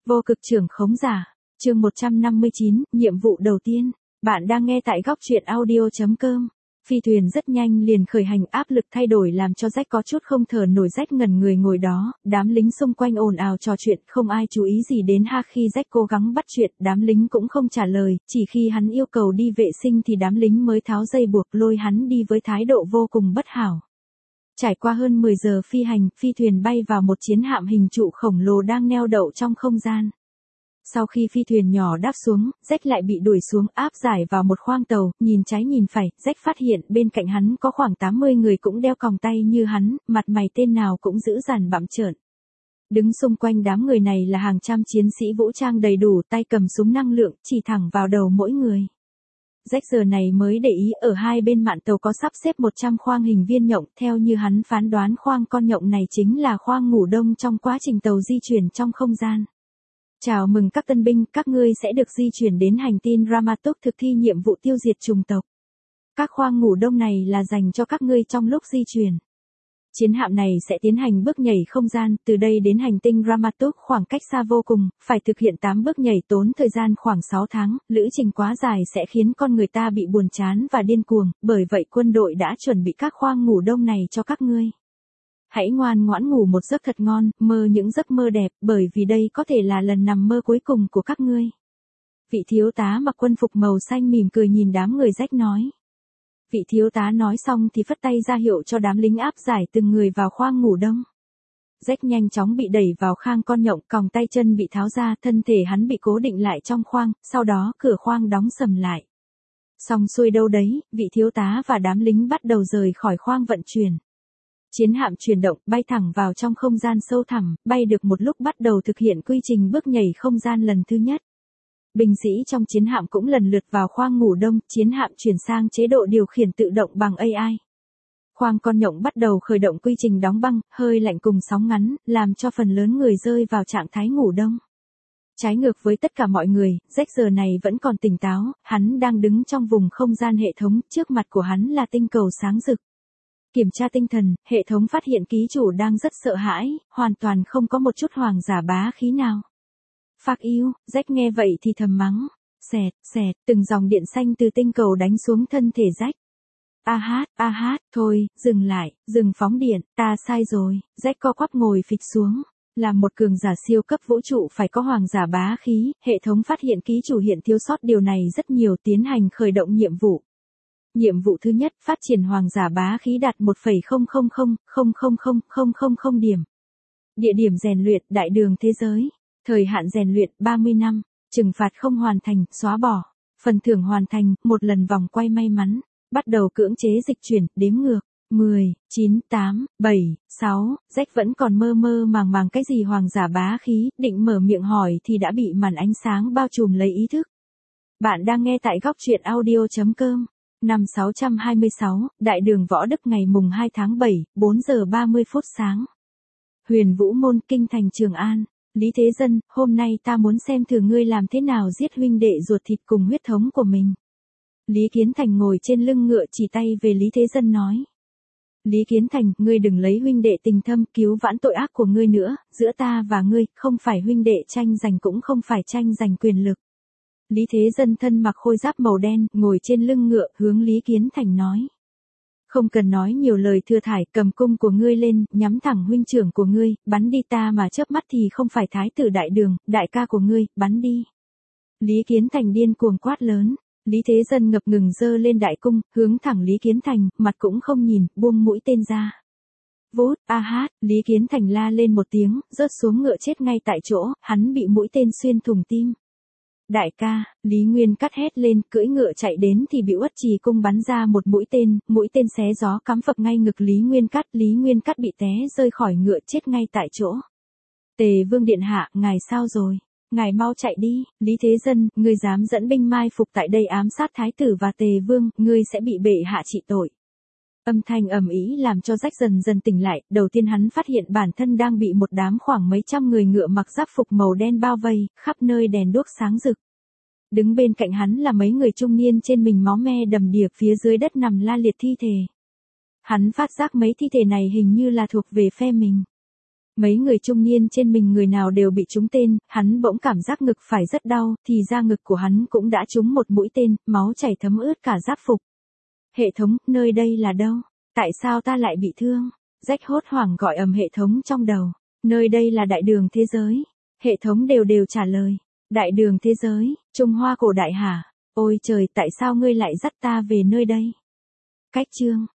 Vô cực trưởng khống giả, chương 159, nhiệm vụ đầu tiên. Bạn đang nghe tại góc truyện audio.com. Phi thuyền rất nhanh liền khởi hành, áp lực thay đổi làm cho Jack có chút không thở nổi. Jack ngẩn người ngồi đó, đám lính xung quanh ồn ào trò chuyện, không ai chú ý gì đến khi Jack cố gắng bắt chuyện, đám lính cũng không trả lời, chỉ khi hắn yêu cầu đi vệ sinh thì đám lính mới tháo dây buộc lôi hắn đi với thái độ vô cùng bất hảo. Trải qua hơn 10 giờ phi hành, phi thuyền bay vào một chiến hạm hình trụ khổng lồ đang neo đậu trong không gian. Sau khi phi thuyền nhỏ đáp xuống, Jack lại bị đuổi xuống áp giải vào một khoang tàu, nhìn trái nhìn phải, Jack phát hiện bên cạnh hắn có khoảng 80 người cũng đeo còng tay như hắn, mặt mày tên nào cũng dữ dằn bặm trợn. Đứng xung quanh đám người này là hàng trăm chiến sĩ vũ trang đầy đủ, tay cầm súng năng lượng, chỉ thẳng vào đầu mỗi người. Jack giờ này mới để ý ở hai bên mạn tàu có sắp xếp 100 khoang hình viên nhộng, theo như hắn phán đoán khoang con nhộng này chính là khoang ngủ đông trong quá trình tàu di chuyển trong không gian. Chào mừng các tân binh, các ngươi sẽ được di chuyển đến hành tinh Ramatok thực thi nhiệm vụ tiêu diệt chủng tộc. Các khoang ngủ đông này là dành cho các ngươi trong lúc di chuyển. Chiến hạm này sẽ tiến hành bước nhảy không gian, từ đây đến hành tinh Ramatok khoảng cách xa vô cùng, phải thực hiện 8 bước nhảy tốn thời gian khoảng 6 tháng, lữ trình quá dài sẽ khiến con người ta bị buồn chán và điên cuồng, bởi vậy quân đội đã chuẩn bị các khoang ngủ đông này cho các ngươi. Hãy ngoan ngoãn ngủ một giấc thật ngon, mơ những giấc mơ đẹp, bởi vì đây có thể là lần nằm mơ cuối cùng của các ngươi. Vị thiếu tá mặc quân phục màu xanh mỉm cười nhìn đám người Jack nói. Vị thiếu tá nói xong thì phất tay ra hiệu cho đám lính áp giải từng người vào khoang ngủ đông. Jack nhanh chóng bị đẩy vào khoang con nhộng, còng tay chân bị tháo ra, thân thể hắn bị cố định lại trong khoang, sau đó cửa khoang đóng sầm lại. Xong xuôi đâu đấy, vị thiếu tá và đám lính bắt đầu rời khỏi khoang vận chuyển. Chiến hạm chuyển động, bay thẳng vào trong không gian sâu thẳm, bay được một lúc bắt đầu thực hiện quy trình bước nhảy không gian lần thứ nhất. Binh sĩ trong chiến hạm cũng lần lượt vào khoang ngủ đông, chiến hạm chuyển sang chế độ điều khiển tự động bằng AI. Khoang con nhộng bắt đầu khởi động quy trình đóng băng, hơi lạnh cùng sóng ngắn, làm cho phần lớn người rơi vào trạng thái ngủ đông. Trái ngược với tất cả mọi người, Jack giờ này vẫn còn tỉnh táo, hắn đang đứng trong vùng không gian hệ thống, trước mặt của hắn là tinh cầu sáng rực. Kiểm tra tinh thần, hệ thống phát hiện ký chủ đang rất sợ hãi, hoàn toàn không có một chút hoàng giả bá khí nào. Phạc yêu, Jack nghe vậy thì thầm mắng. Xẹt, xẹt, từng dòng điện xanh từ tinh cầu đánh xuống thân thể Jack. A hát, thôi, dừng lại, dừng phóng điện, ta sai rồi. Jack co quắp ngồi phịch xuống. Là một cường giả siêu cấp vũ trụ phải có hoàng giả bá khí, hệ thống phát hiện ký chủ hiện thiếu sót điều này rất nhiều, tiến hành khởi động nhiệm vụ. Nhiệm vụ thứ nhất, phát triển hoàng giả bá khí đạt 1,00000000 điểm. Địa điểm rèn luyện, đại đường thế giới. Thời hạn rèn luyện, 30 năm. Trừng phạt không hoàn thành, xóa bỏ. Phần thưởng hoàn thành, một lần vòng quay may mắn. Bắt đầu cưỡng chế dịch chuyển, đếm ngược. 10, 9, 8, 7, 6, Jack vẫn còn mơ mơ màng cái gì hoàng giả bá khí, định mở miệng hỏi thì đã bị màn ánh sáng bao trùm lấy ý thức. Bạn đang nghe tại góc truyện audio.com. Năm 626, Đại đường Võ Đức ngày mùng 2 tháng 7, 4 giờ 30 phút sáng. Huyền Vũ Môn, kinh thành Trường An. Lý Thế Dân, hôm nay ta muốn xem thử ngươi làm thế nào giết huynh đệ ruột thịt cùng huyết thống của mình. Lý Kiến Thành ngồi trên lưng ngựa chỉ tay về Lý Thế Dân nói. Lý Kiến Thành, ngươi đừng lấy huynh đệ tình thâm cứu vãn tội ác của ngươi nữa, giữa ta và ngươi, không phải huynh đệ tranh giành cũng không phải tranh giành quyền lực. Lý Thế Dân thân mặc khôi giáp màu đen, ngồi trên lưng ngựa, hướng Lý Kiến Thành nói. Không cần nói nhiều lời thừa thải, cầm cung của ngươi lên, nhắm thẳng huynh trưởng của ngươi, bắn đi, ta mà chớp mắt thì không phải thái tử đại đường, đại ca của ngươi, bắn đi. Lý Kiến Thành điên cuồng quát lớn. Lý Thế Dân ngập ngừng giơ lên đại cung, hướng thẳng Lý Kiến Thành, mặt cũng không nhìn, buông mũi tên ra. Vút, Lý Kiến Thành la lên một tiếng, rớt xuống ngựa chết ngay tại chỗ, hắn bị mũi tên xuyên thủng tim. Đại ca, Lý Nguyên Cắt hét lên, cưỡi ngựa chạy đến thì bị Uất Trì cung bắn ra một mũi tên xé gió cắm phập ngay ngực Lý Nguyên Cắt bị té rơi khỏi ngựa chết ngay tại chỗ. Tề Vương điện hạ, ngài sao rồi? Ngài mau chạy đi, Lý Thế Dân, ngươi dám dẫn binh mai phục tại đây ám sát thái tử và Tề Vương, ngươi sẽ bị bệ hạ trị tội. Âm thanh ầm ĩ làm cho Jack dần dần tỉnh lại, đầu tiên hắn phát hiện bản thân đang bị một đám khoảng mấy trăm người ngựa mặc giáp phục màu đen bao vây, khắp nơi đèn đuốc sáng rực. Đứng bên cạnh hắn là mấy người trung niên trên mình máu me đầm đìa, phía dưới đất nằm la liệt thi thể. Hắn phát giác mấy thi thể này hình như là thuộc về phe mình. Mấy người trung niên trên mình người nào đều bị trúng tên, hắn bỗng cảm giác ngực phải rất đau, thì ra ngực của hắn cũng đã trúng một mũi tên, máu chảy thấm ướt cả giáp phục. Hệ thống, nơi đây là đâu? Tại sao ta lại bị thương? Rách hốt hoảng gọi ầm hệ thống trong đầu. Nơi đây là đại đường thế giới. Hệ thống đều đều trả lời. Đại đường thế giới, Trung Hoa cổ đại hả? Ôi trời, tại sao ngươi lại dắt ta về nơi đây? Cách chương